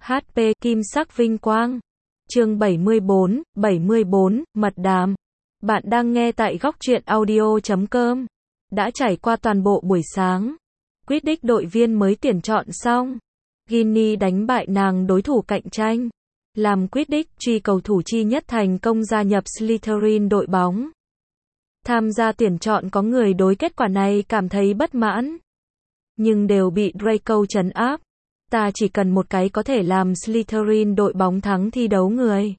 HP Kim sắc vinh quang. Chương 74, mật đàm. Bạn đang nghe tại góc truyện audio.com. Đã trải qua toàn bộ buổi sáng. Quidditch đội viên mới tuyển chọn xong. Ginny đánh bại nàng đối thủ cạnh tranh. Làm Quidditch truy cầu thủ chi nhất thành công gia nhập Slytherin đội bóng. Tham gia tuyển chọn có người đối kết quả này cảm thấy bất mãn. Nhưng đều bị Draco trấn áp. Ta chỉ cần một cái có thể làm Slytherin đội bóng thắng thi đấu người.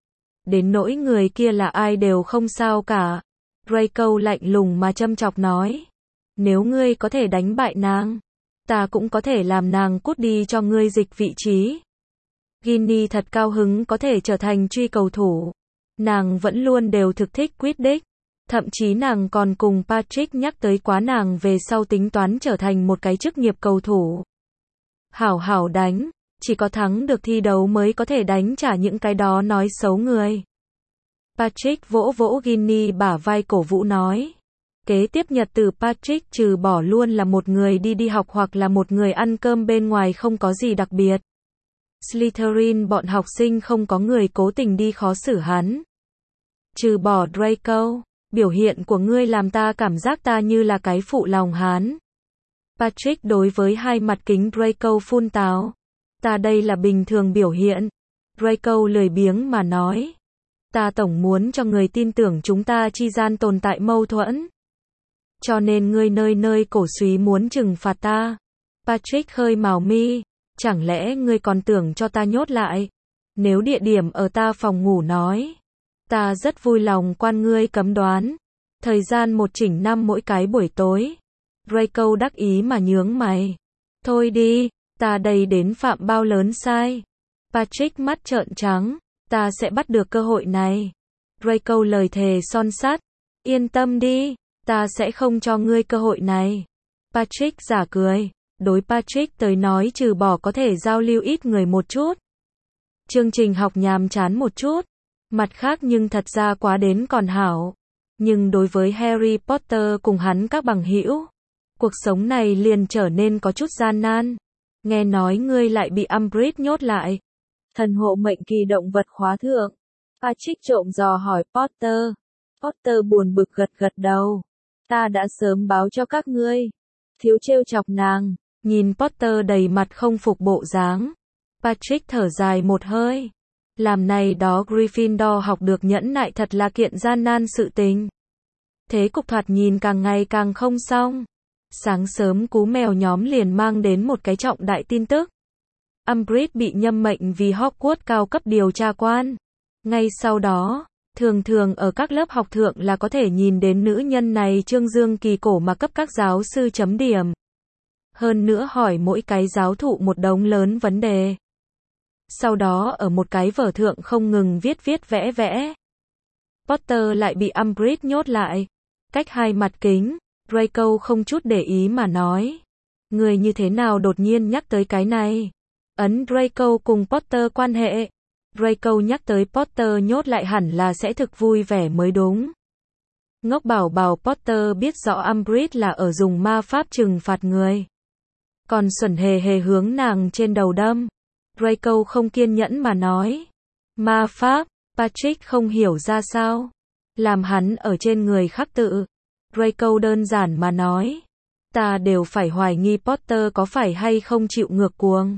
Đến nỗi người kia là ai đều không sao cả. Draco lạnh lùng mà châm chọc nói. Nếu ngươi có thể đánh bại nàng, ta cũng có thể làm nàng cút đi cho ngươi dịch vị trí. Ginny thật cao hứng có thể trở thành truy cầu thủ. Nàng vẫn luôn đều thực thích Quidditch. Thậm chí nàng còn cùng Patrick nhắc tới quá nàng về sau tính toán trở thành một cái chức nghiệp cầu thủ. Hảo hảo đánh, chỉ có thắng được thi đấu mới có thể đánh trả những cái đó nói xấu người. Patrick vỗ vỗ Ginny bả vai cổ vũ nói. Kế tiếp nhật từ Patrick trừ bỏ luôn là một người đi học hoặc là một người ăn cơm bên ngoài không có gì đặc biệt. Slytherin bọn học sinh không có người cố tình đi khó xử hắn. Trừ bỏ Draco, biểu hiện của ngươi làm ta cảm giác ta như là cái phụ lòng hán. Patrick đối với hai mặt kính Draco phun táo. Ta đây là bình thường biểu hiện. Draco lười biếng mà nói. Ta tổng muốn cho người tin tưởng chúng ta chi gian tồn tại mâu thuẫn. Cho nên ngươi nơi nơi cổ súy muốn trừng phạt ta. Patrick khơi mào mi. Chẳng lẽ ngươi còn tưởng cho ta nhốt lại? Nếu địa điểm ở ta phòng ngủ nói. Ta rất vui lòng quan ngươi cấm đoán. Thời gian 1/5 mỗi cái buổi tối. Draco đắc ý mà nhướng mày. Thôi đi, ta đây đến phạm bao lớn sai. Patrick mắt trợn trắng. Ta sẽ bắt được cơ hội này. Draco lời thề son sắt. Yên tâm đi, ta sẽ không cho ngươi cơ hội này. Patrick giả cười. Đối Patrick tới nói trừ bỏ có thể giao lưu ít người một chút. Chương trình học nhàm chán một chút. Mặt khác nhưng thật ra quá đến còn hảo. Nhưng đối với Harry Potter cùng hắn các bằng hữu, cuộc sống này liền trở nên có chút gian nan. Nghe nói ngươi lại bị Umbridge nhốt lại. Thần hộ mệnh kỳ động vật khóa thượng. Patrick trộm dò hỏi Potter. Potter buồn bực gật đầu. Ta đã sớm báo cho các ngươi. Thiếu trêu chọc nàng. Nhìn Potter đầy mặt không phục bộ dáng. Patrick thở dài một hơi. Làm này đó Gryffindor học được nhẫn nại thật là kiện gian nan sự tình. Thế cục thoạt nhìn càng ngày càng không xong. Sáng sớm cú mèo nhóm liền mang đến một cái trọng đại tin tức. Umbridge bị nhâm mệnh vì Hogwarts cao cấp điều tra quan. Ngay sau đó, thường ở các lớp học thượng là có thể nhìn đến nữ nhân này trương dương kỳ cổ mà cấp các giáo sư chấm điểm. Hơn nữa hỏi mỗi cái giáo thụ một đống lớn vấn đề. Sau đó ở một cái vở thượng không ngừng viết vẽ. Potter lại bị Umbridge nhốt lại. Cách hai mặt kính, Draco không chút để ý mà nói. Người như thế nào đột nhiên nhắc tới cái này? Ấn Draco cùng Potter quan hệ. Draco nhắc tới Potter nhốt lại hẳn là sẽ thực vui vẻ mới đúng. Ngốc bảo Potter biết rõ Umbridge là ở dùng ma pháp trừng phạt người. Còn xuẩn hề hướng nàng trên đầu đâm. Draco không kiên nhẫn mà nói. Ma pháp, Patrick không hiểu ra sao. Làm hắn ở trên người khắc tự. Draco đơn giản mà nói. Ta đều phải hoài nghi Potter có phải hay không chịu ngược cuồng.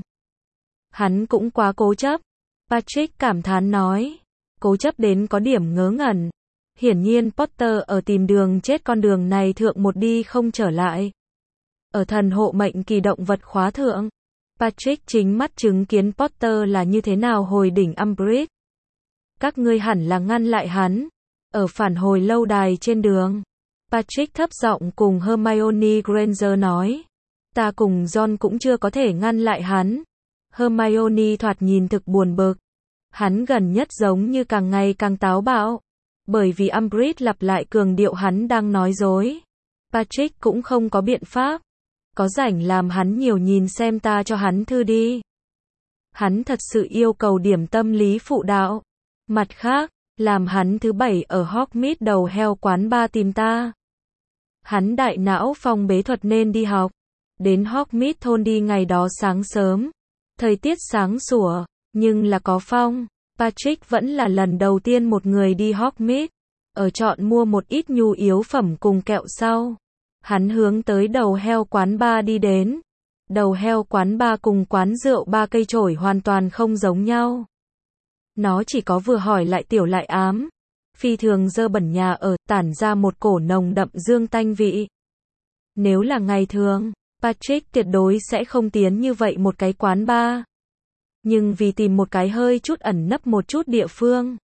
Hắn cũng quá cố chấp. Patrick cảm thán nói. Cố chấp đến có điểm ngớ ngẩn. Hiển nhiên Potter ở tìm đường chết con đường này thượng một đi không trở lại. Ở thần hộ mệnh kỳ động vật khóa thượng. Patrick chính mắt chứng kiến Potter là như thế nào hồi đỉnh Umbridge. Các ngươi hẳn là ngăn lại hắn. Ở phản hồi lâu đài trên đường. Patrick thấp giọng cùng Hermione Granger nói. Ta cùng John cũng chưa có thể ngăn lại hắn. Hermione thoạt nhìn thực buồn bực. Hắn gần nhất giống như càng ngày càng táo bạo. Bởi vì Umbridge lặp lại cường điệu hắn đang nói dối. Patrick cũng không có biện pháp. Có rảnh làm hắn nhiều nhìn xem ta cho hắn thư đi. Hắn thật sự yêu cầu điểm tâm lý phụ đạo. Mặt khác, làm hắn thứ 7 ở Hogsmeade đầu heo quán bar tìm ta. Hắn đại não phong bế thuật nên đi học. Đến Hogsmeade thôn đi ngày đó sáng sớm. Thời tiết sáng sủa, nhưng là có phong. Patrick vẫn là lần đầu tiên một người đi Hogsmeade. Ở chọn mua một ít nhu yếu phẩm cùng kẹo sau. Hắn hướng tới đầu heo quán bar đi đến. Đầu heo quán bar cùng quán rượu ba cây chổi hoàn toàn không giống nhau. Nó chỉ có vừa hỏi lại tiểu lại ám. Phi thường dơ bẩn nhà ở, tản ra một cổ nồng đậm dương tanh vị. Nếu là ngày thường, Patrick tuyệt đối sẽ không tiến như vậy một cái quán bar. Nhưng vì tìm một cái hơi chút ẩn nấp một chút địa phương,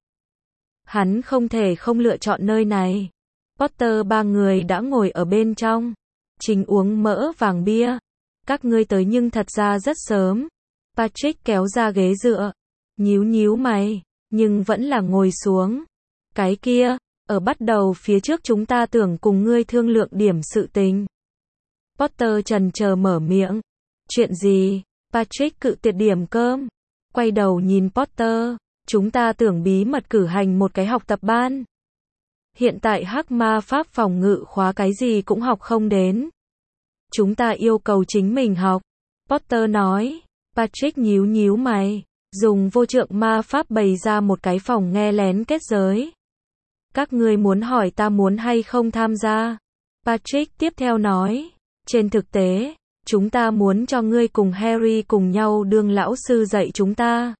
hắn không thể không lựa chọn nơi này. Potter ba người đã ngồi ở bên trong, chính uống mỡ vàng bia. Các ngươi tới nhưng thật ra rất sớm. Patrick kéo ra ghế dựa, nhíu mày, nhưng vẫn là ngồi xuống. Cái kia, ở bắt đầu phía trước chúng ta tưởng cùng ngươi thương lượng điểm sự tình. Potter chần chờ mở miệng. Chuyện gì? Patrick cự tuyệt điểm cơm. Quay đầu nhìn Potter. Chúng ta tưởng bí mật cử hành một cái học tập ban. Hiện tại hắc ma pháp phòng ngự khóa cái gì cũng học không đến. Chúng ta yêu cầu chính mình học. Potter nói. Patrick nhíu mày. Dùng vô trượng ma pháp bày ra một cái phòng nghe lén kết giới. Các ngươi muốn hỏi ta muốn hay không tham gia? Patrick tiếp theo nói. Trên thực tế, chúng ta muốn cho ngươi cùng Harry cùng nhau đương lão sư dạy chúng ta.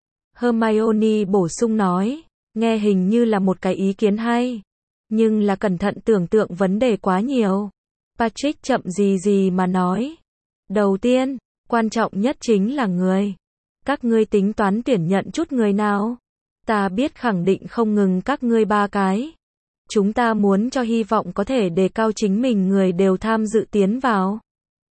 Hermione bổ sung nói. Nghe hình như là một cái ý kiến hay. Nhưng là cẩn thận tưởng tượng vấn đề quá nhiều. Patrick chậm gì mà nói. Đầu tiên, quan trọng nhất chính là người. Các ngươi tính toán tuyển nhận chút người nào? Ta biết khẳng định không ngừng các ngươi ba cái. Chúng ta muốn cho hy vọng có thể đề cao chính mình người đều tham dự tiến vào.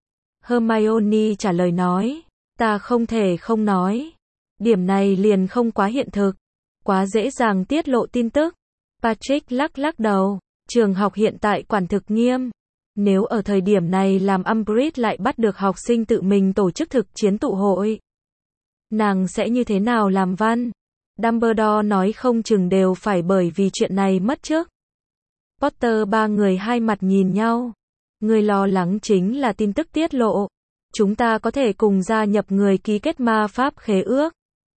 Hermione trả lời nói. Ta không thể không nói. Điểm này liền không quá hiện thực. Quá dễ dàng tiết lộ tin tức. Patrick lắc đầu. Trường học hiện tại quản thực nghiêm. Nếu ở thời điểm này làm Umbridge lại bắt được học sinh tự mình tổ chức thực chiến tụ hội, nàng sẽ như thế nào làm văn? Dumbledore nói không chừng đều phải bởi vì chuyện này mất chức. Potter ba người hai mặt nhìn nhau. Người lo lắng chính là tin tức tiết lộ. Chúng ta có thể cùng gia nhập người ký kết ma pháp khế ước.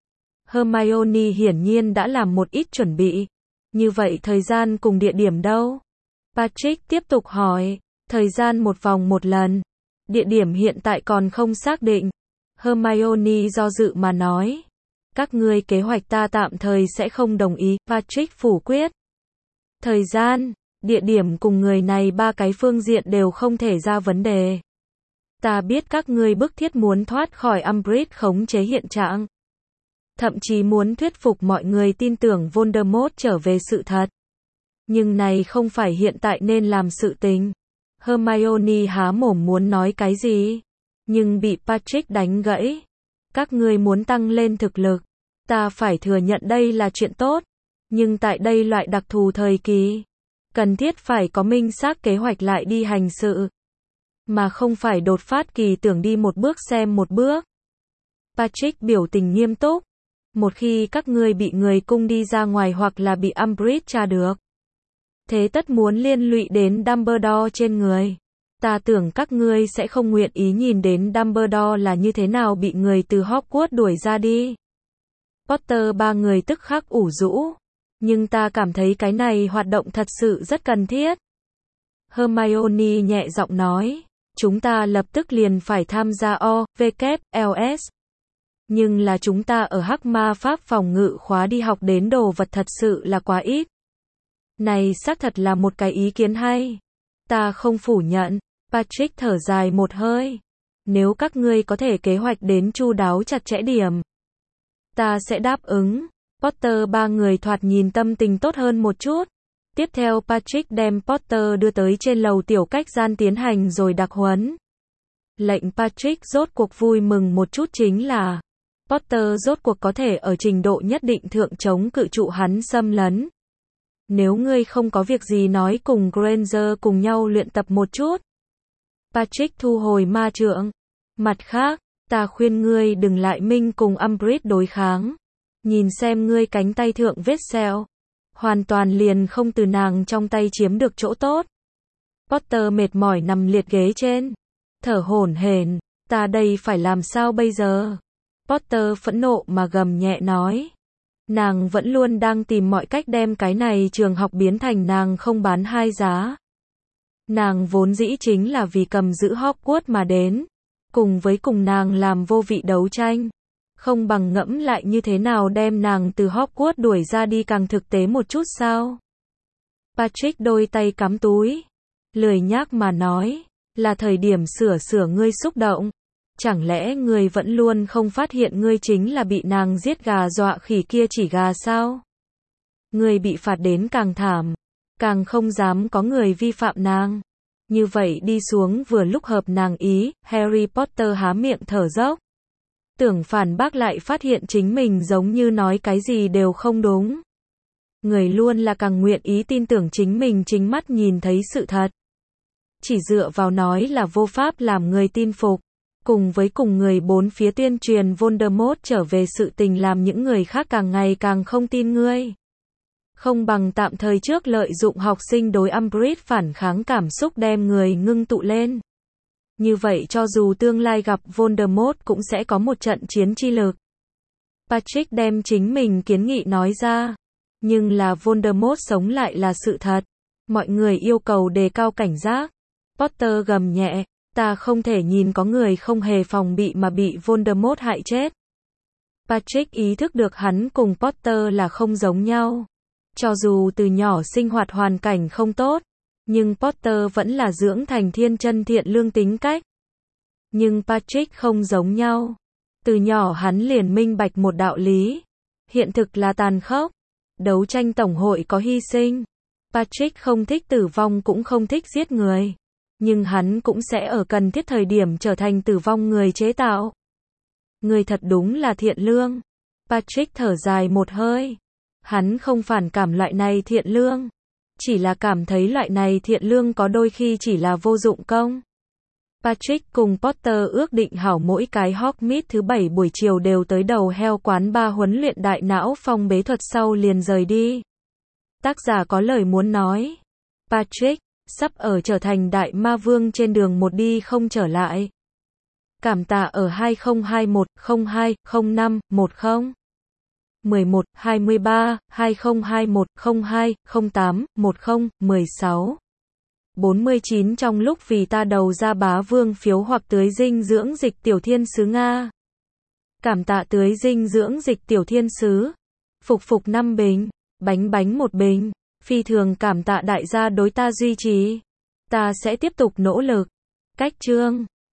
Hermione hiển nhiên đã làm một ít chuẩn bị. Như vậy thời gian cùng địa điểm đâu? Patrick tiếp tục hỏi. Thời gian một vòng một lần. Địa điểm hiện tại còn không xác định. Hermione do dự mà nói. Các ngươi kế hoạch ta tạm thời sẽ không đồng ý. Patrick phủ quyết. Thời gian, địa điểm cùng người này ba cái phương diện đều không thể ra vấn đề. Ta biết các ngươi bức thiết muốn thoát khỏi Umbridge khống chế hiện trạng. Thậm chí muốn thuyết phục mọi người tin tưởng Voldemort trở về sự thật. Nhưng này không phải hiện tại nên làm sự tình. Hermione há mồm muốn nói cái gì, nhưng bị Patrick đánh gãy. Các ngươi muốn tăng lên thực lực. Ta phải thừa nhận đây là chuyện tốt. Nhưng tại đây loại đặc thù thời kỳ, cần thiết phải có minh xác kế hoạch lại đi hành sự. Mà không phải đột phát kỳ tưởng đi một bước xem một bước. Patrick biểu tình nghiêm túc. Một khi các ngươi bị người cung đi ra ngoài hoặc là bị Umbridge tra được, thế tất muốn liên lụy đến Dumbledore trên người. Ta tưởng các ngươi sẽ không nguyện ý nhìn đến Dumbledore là như thế nào bị người từ Hogwarts đuổi ra đi. Potter ba người tức khắc ủ rũ. Nhưng ta cảm thấy cái này hoạt động thật sự rất cần thiết. Hermione nhẹ giọng nói. Chúng ta lập tức liền phải tham gia OVKLS. Nhưng là chúng ta ở hắc ma pháp phòng ngự khóa đi học đến đồ vật thật sự là quá ít. Này xác thật là một cái ý kiến hay. Ta không phủ nhận. Patrick thở dài một hơi. Nếu các ngươi có thể kế hoạch đến chu đáo chặt chẽ điểm, ta sẽ đáp ứng. Potter ba người thoạt nhìn tâm tình tốt hơn một chút. Tiếp theo Patrick đem Potter đưa tới trên lầu tiểu cách gian tiến hành rồi đặc huấn. Lệnh Patrick rốt cuộc vui mừng một chút chính là Potter rốt cuộc có thể ở trình độ nhất định thượng chống cự trụ hắn xâm lấn. Nếu ngươi không có việc gì nói cùng Granger cùng nhau luyện tập một chút. Patrick thu hồi ma trượng. Mặt khác, ta khuyên ngươi đừng lại minh cùng Umbridge đối kháng. Nhìn xem ngươi cánh tay thượng vết sẹo. Hoàn toàn liền không từ nàng trong tay chiếm được chỗ tốt. Potter mệt mỏi nằm liệt ghế trên. Thở hổn hển. Ta đây phải làm sao bây giờ? Potter phẫn nộ mà gầm nhẹ nói. Nàng vẫn luôn đang tìm mọi cách đem cái này trường học biến thành nàng không bán hai giá. Nàng vốn dĩ chính là vì cầm giữ Hogwarts mà đến, cùng nàng làm vô vị đấu tranh. Không bằng ngẫm lại như thế nào đem nàng từ Hogwarts đuổi ra đi càng thực tế một chút sao. Patrick đôi tay cắm túi, lười nhác mà nói, là thời điểm sửa ngươi xúc động. Chẳng lẽ ngươi vẫn luôn không phát hiện ngươi chính là bị nàng giết gà dọa khỉ kia chỉ gà sao? Ngươi bị phạt đến càng thảm, càng không dám có người vi phạm nàng. Như vậy đi xuống vừa lúc hợp nàng ý, Harry Potter há miệng thở dốc. Tưởng phản bác lại phát hiện chính mình giống như nói cái gì đều không đúng. Người luôn là càng nguyện ý tin tưởng chính mình chính mắt nhìn thấy sự thật. Chỉ dựa vào nói là vô pháp làm người tin phục. Cùng người bốn phía tuyên truyền Voldemort trở về sự tình làm những người khác càng ngày càng không tin ngươi. Không bằng tạm thời trước lợi dụng học sinh đối Umbridge phản kháng cảm xúc đem người ngưng tụ lên. Như vậy cho dù tương lai gặp Voldemort cũng sẽ có một trận chiến chi lực. Patrick đem chính mình kiến nghị nói ra. Nhưng là Voldemort sống lại là sự thật. Mọi người yêu cầu đề cao cảnh giác. Potter gầm nhẹ. Ta không thể nhìn có người không hề phòng bị mà bị Voldemort hại chết. Patrick ý thức được hắn cùng Potter là không giống nhau. Cho dù từ nhỏ sinh hoạt hoàn cảnh không tốt, nhưng Potter vẫn là dưỡng thành thiên chân thiện lương tính cách. Nhưng Patrick không giống nhau. Từ nhỏ hắn liền minh bạch một đạo lý. Hiện thực là tàn khốc. Đấu tranh tổng hội có hy sinh. Patrick không thích tử vong cũng không thích giết người. Nhưng hắn cũng sẽ ở cần thiết thời điểm trở thành tử vong người chế tạo. Người thật đúng là thiện lương. Patrick thở dài một hơi. Hắn không phản cảm loại này thiện lương. Chỉ là cảm thấy loại này thiện lương có đôi khi chỉ là vô dụng công. Patrick cùng Potter ước định hảo mỗi cái Hogsmeade thứ 7 buổi chiều đều tới đầu heo quán bar huấn luyện đại não phong bế thuật sau liền rời đi. Tác giả có lời muốn nói. Patrick, sắp ở trở thành đại ma vương trên đường một đi không trở lại. Cảm tạ ở 2021 02 05 10 11 23 2021 02 08 10 16 49 trong lúc vì ta đầu ra bá vương phiếu hoặc tưới dinh dưỡng dịch tiểu thiên sứ Nga. Cảm tạ tưới dinh dưỡng dịch tiểu thiên sứ. Phục 5 bình, bánh 1 bình. Phi thường cảm tạ đại gia đối ta duy trì. Ta sẽ tiếp tục nỗ lực. Cách chương